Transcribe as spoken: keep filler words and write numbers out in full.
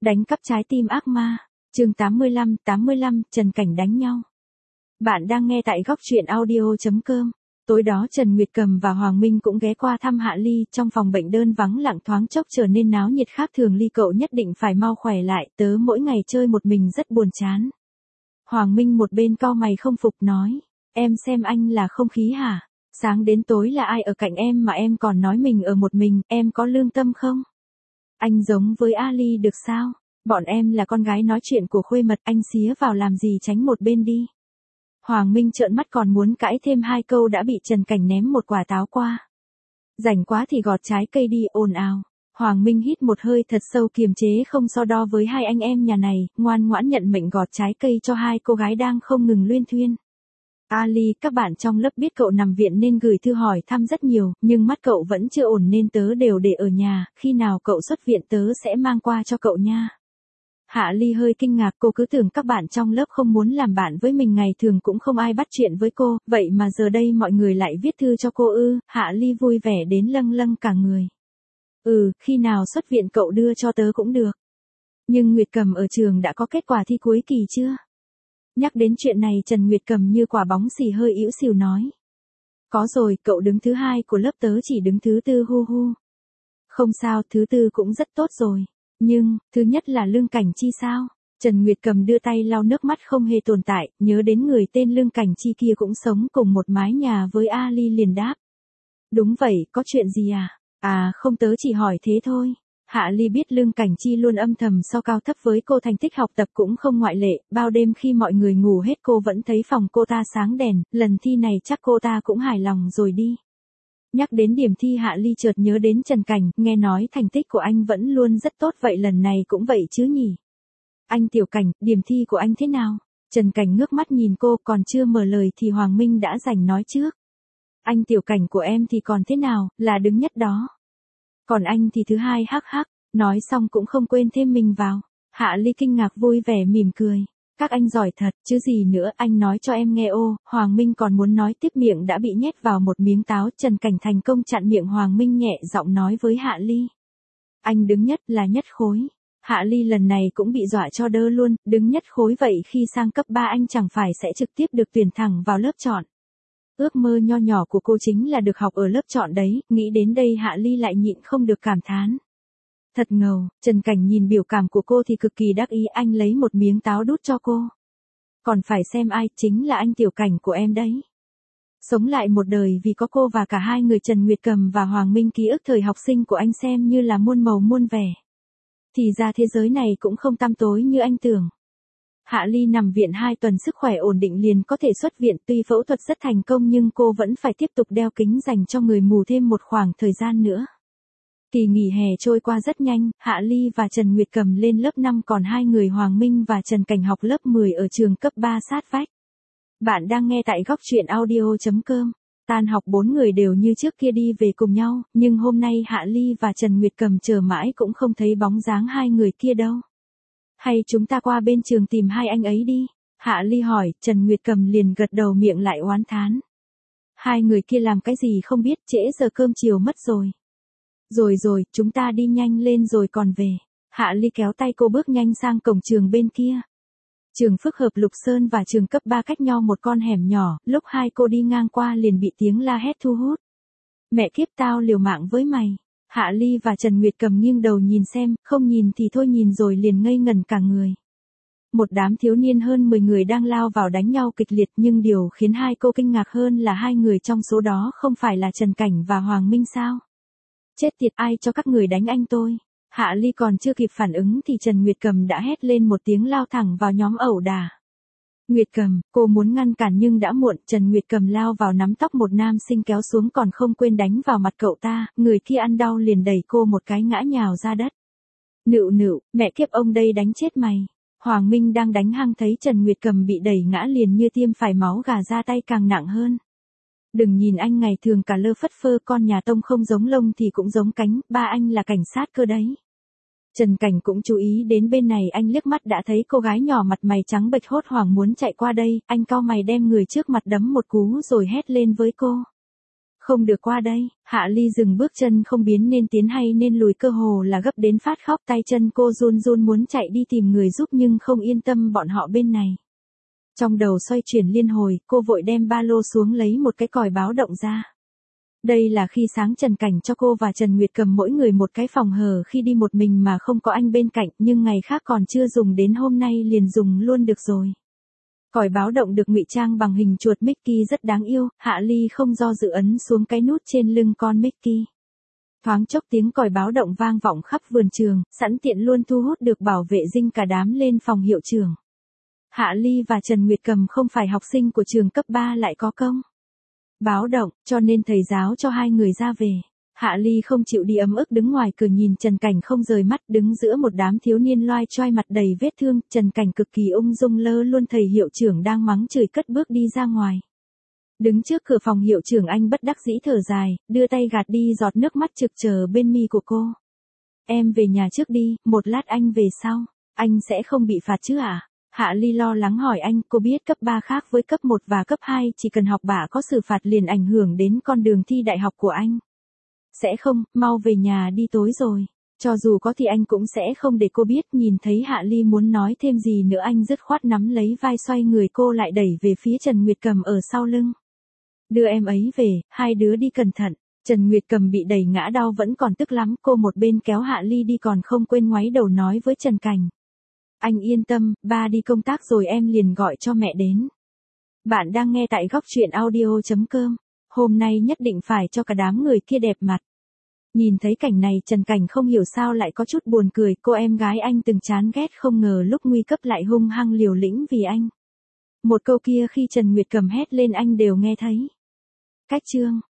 Đánh cắp trái tim ác ma. Chương tám mươi lăm, tám mươi lăm, Trần Cảnh đánh nhau. Bạn đang nghe tại góc truyện audio chấm com. Tối đó Trần Nguyệt Cầm và Hoàng Minh cũng ghé qua thăm Hạ Ly, trong phòng bệnh đơn vắng lặng thoáng chốc trở nên náo nhiệt khác thường. Ly cậu nhất định phải mau khỏe lại, tớ mỗi ngày chơi một mình rất buồn chán. Hoàng Minh một bên cau mày không phục nói, em xem anh là không khí hả? Sáng đến tối là ai ở cạnh em mà em còn nói mình ở một mình, em có lương tâm không? Anh giống với Ali được sao? Bọn em là con gái nói chuyện của khuê mật, anh xía vào làm gì, tránh một bên đi. Hoàng Minh trợn mắt còn muốn cãi thêm hai câu đã bị Trần Cảnh ném một quả táo qua. Rảnh quá thì gọt trái cây đi, ồn ào. Hoàng Minh hít một hơi thật sâu kiềm chế không so đo với hai anh em nhà này, ngoan ngoãn nhận mệnh gọt trái cây cho hai cô gái đang không ngừng luyên thuyên. Ali, các bạn trong lớp biết cậu nằm viện nên gửi thư hỏi thăm rất nhiều, nhưng mắt cậu vẫn chưa ổn nên tớ đều để ở nhà, khi nào cậu xuất viện tớ sẽ mang qua cho cậu nha. Hạ Ly hơi kinh ngạc, cô cứ tưởng các bạn trong lớp không muốn làm bạn với mình, ngày thường cũng không ai bắt chuyện với cô, vậy mà giờ đây mọi người lại viết thư cho cô ư? Hạ Ly vui vẻ đến lâng lâng cả người. Ừ, khi nào xuất viện cậu đưa cho tớ cũng được. Nhưng Nguyệt Cầm ở trường đã có kết quả thi cuối kỳ chưa? Nhắc đến chuyện này Trần Nguyệt Cầm như quả bóng xì hơi ỉu xìu nói. Có rồi, cậu đứng thứ hai của lớp, tớ chỉ đứng thứ tư, hu hu. Không sao, thứ tư cũng rất tốt rồi. Nhưng, thứ nhất là Lương Cảnh Chi sao? Trần Nguyệt Cầm đưa tay lau nước mắt không hề tồn tại, nhớ đến người tên Lương Cảnh Chi kia cũng sống cùng một mái nhà với Ali liền đáp. Đúng vậy, có chuyện gì à? À không, tớ chỉ hỏi thế thôi. Hạ Ly biết Lương Cảnh Chi luôn âm thầm so cao thấp với cô, thành tích học tập cũng không ngoại lệ, bao đêm khi mọi người ngủ hết cô vẫn thấy phòng cô ta sáng đèn, lần thi này chắc cô ta cũng hài lòng rồi đi. Nhắc đến điểm thi Hạ Ly chợt nhớ đến Trần Cảnh, nghe nói thành tích của anh vẫn luôn rất tốt, vậy lần này cũng vậy chứ nhỉ? Anh Tiểu Cảnh, điểm thi của anh thế nào? Trần Cảnh ngước mắt nhìn cô, còn chưa mở lời thì Hoàng Minh đã giành nói trước. Anh Tiểu Cảnh của em thì còn thế nào, là đứng nhất đó. Còn anh thì thứ hai, hắc hắc, nói xong cũng không quên thêm mình vào. Hạ Ly kinh ngạc vui vẻ mỉm cười. Các anh giỏi thật, chứ gì nữa, anh nói cho em nghe ô. Hoàng Minh còn muốn nói tiếp, miệng đã bị nhét vào một miếng táo. Trần Cảnh thành công chặn miệng Hoàng Minh, nhẹ giọng nói với Hạ Ly. Anh đứng nhất là nhất khối. Hạ Ly lần này cũng bị dọa cho đơ luôn, đứng nhất khối vậy khi sang cấp ba anh chẳng phải sẽ trực tiếp được tuyển thẳng vào lớp chọn. Ước mơ nho nhỏ của cô chính là được học ở lớp chọn đấy, nghĩ đến đây Hạ Ly lại nhịn không được cảm thán. Thật ngầu, Trần Cảnh nhìn biểu cảm của cô thì cực kỳ đắc ý, anh lấy một miếng táo đút cho cô. Còn phải xem ai, chính là anh Tiểu Cảnh của em đấy. Sống lại một đời vì có cô và cả hai người Trần Nguyệt Cầm và Hoàng Minh, ký ức thời học sinh của anh xem như là muôn màu muôn vẻ. Thì ra thế giới này cũng không tăm tối như anh tưởng. Hạ Ly nằm viện hai tuần, sức khỏe ổn định liền có thể xuất viện, tuy phẫu thuật rất thành công nhưng cô vẫn phải tiếp tục đeo kính dành cho người mù thêm một khoảng thời gian nữa. Kỳ nghỉ hè trôi qua rất nhanh, Hạ Ly và Trần Nguyệt Cầm lên lớp năm, còn hai người Hoàng Minh và Trần Cảnh học lớp mười ở trường cấp ba sát vách. Bạn đang nghe tại góc truyện audio chấm com. Tan học bốn người đều như trước kia đi về cùng nhau, nhưng hôm nay Hạ Ly và Trần Nguyệt Cầm chờ mãi cũng không thấy bóng dáng hai người kia đâu. Hay chúng ta qua bên trường tìm hai anh ấy đi? Hạ Ly hỏi, Trần Nguyệt Cầm liền gật đầu, miệng lại oán thán. Hai người kia làm cái gì không biết, trễ giờ cơm chiều mất rồi. Rồi rồi, chúng ta đi nhanh lên rồi còn về. Hạ Ly kéo tay cô bước nhanh sang cổng trường bên kia. Trường phức hợp Lục Sơn và trường cấp ba cách nhau một con hẻm nhỏ, lúc hai cô đi ngang qua liền bị tiếng la hét thu hút. Mẹ kiếp, tao liều mạng với mày. Hạ Ly và Trần Nguyệt Cầm nghiêng đầu nhìn xem, không nhìn thì thôi, nhìn rồi liền ngây ngẩn cả người. Một đám thiếu niên hơn mười người đang lao vào đánh nhau kịch liệt, nhưng điều khiến hai cô kinh ngạc hơn là hai người trong số đó không phải là Trần Cảnh và Hoàng Minh sao? Chết tiệt, ai cho các người đánh anh tôi? Hạ Ly còn chưa kịp phản ứng thì Trần Nguyệt Cầm đã hét lên một tiếng, lao thẳng vào nhóm ẩu đả. Nguyệt Cầm, cô muốn ngăn cản nhưng đã muộn, Trần Nguyệt Cầm lao vào nắm tóc một nam sinh kéo xuống, còn không quên đánh vào mặt cậu ta, người kia ăn đau liền đẩy cô một cái ngã nhào ra đất. Nựu nựu, mẹ kiếp, ông đây đánh chết mày. Hoàng Minh đang đánh hăng thấy Trần Nguyệt Cầm bị đẩy ngã liền như tiêm phải máu gà, ra tay càng nặng hơn. Đừng nhìn anh ngày thường cả lơ phất phơ, con nhà Tông không giống lông thì cũng giống cánh, ba anh là cảnh sát cơ đấy. Trần Cảnh cũng chú ý đến bên này, anh liếc mắt đã thấy cô gái nhỏ mặt mày trắng bệch hốt hoảng muốn chạy qua đây, anh cau mày đem người trước mặt đấm một cú rồi hét lên với cô. Không được qua đây, Hạ Ly dừng bước chân không biến nên tiến hay nên lùi, cơ hồ là gấp đến phát khóc, tay chân cô run run muốn chạy đi tìm người giúp nhưng không yên tâm bọn họ bên này. Trong đầu xoay chuyển liên hồi, cô vội đem ba lô xuống lấy một cái còi báo động ra. Đây là khi sáng Trần Cảnh cho cô và Trần Nguyệt Cầm mỗi người một cái phòng hờ khi đi một mình mà không có anh bên cạnh, nhưng ngày khác còn chưa dùng đến hôm nay liền dùng luôn được rồi. Còi báo động được ngụy trang bằng hình chuột Mickey rất đáng yêu, Hạ Ly không do dự ấn xuống cái nút trên lưng con Mickey. Thoáng chốc tiếng còi báo động vang vọng khắp vườn trường, sẵn tiện luôn thu hút được bảo vệ dinh cả đám lên phòng hiệu trưởng. Hạ Ly và Trần Nguyệt Cầm không phải học sinh của trường cấp ba lại có công báo động, cho nên thầy giáo cho hai người ra về. Hạ Ly không chịu đi ấm ức đứng ngoài cửa nhìn Trần Cảnh không rời mắt, đứng giữa một đám thiếu niên loai choai mặt đầy vết thương, Trần Cảnh cực kỳ ung dung lơ luôn thầy hiệu trưởng đang mắng chửi cất bước đi ra ngoài. Đứng trước cửa phòng hiệu trưởng anh bất đắc dĩ thở dài, đưa tay gạt đi giọt nước mắt trực chờ bên mi của cô. Em về nhà trước đi, một lát anh về sau. Anh sẽ không bị phạt chứ ạ? À? Hạ Ly lo lắng hỏi anh, cô biết cấp ba khác với cấp một và cấp hai, chỉ cần học bạ có xử phạt liền ảnh hưởng đến con đường thi đại học của anh. Sẽ không, mau về nhà đi tối rồi. Cho dù có thì anh cũng sẽ không để cô biết. Nhìn thấy Hạ Ly muốn nói thêm gì nữa anh dứt khoát nắm lấy vai xoay người cô lại đẩy về phía Trần Nguyệt Cầm ở sau lưng. Đưa em ấy về, hai đứa đi cẩn thận. Trần Nguyệt Cầm bị đẩy ngã đau vẫn còn tức lắm, cô một bên kéo Hạ Ly đi còn không quên ngoáy đầu nói với Trần Cảnh. Anh yên tâm, ba đi công tác rồi em liền gọi cho mẹ đến. Bạn đang nghe tại góc truyện audio chấm com. Hôm nay nhất định phải cho cả đám người kia đẹp mặt. Nhìn thấy cảnh này Trần Cảnh không hiểu sao lại có chút buồn cười, cô em gái anh từng chán ghét không ngờ lúc nguy cấp lại hung hăng liều lĩnh vì anh. Một câu kia khi Trần Nguyệt Cầm hét lên anh đều nghe thấy. Cách chương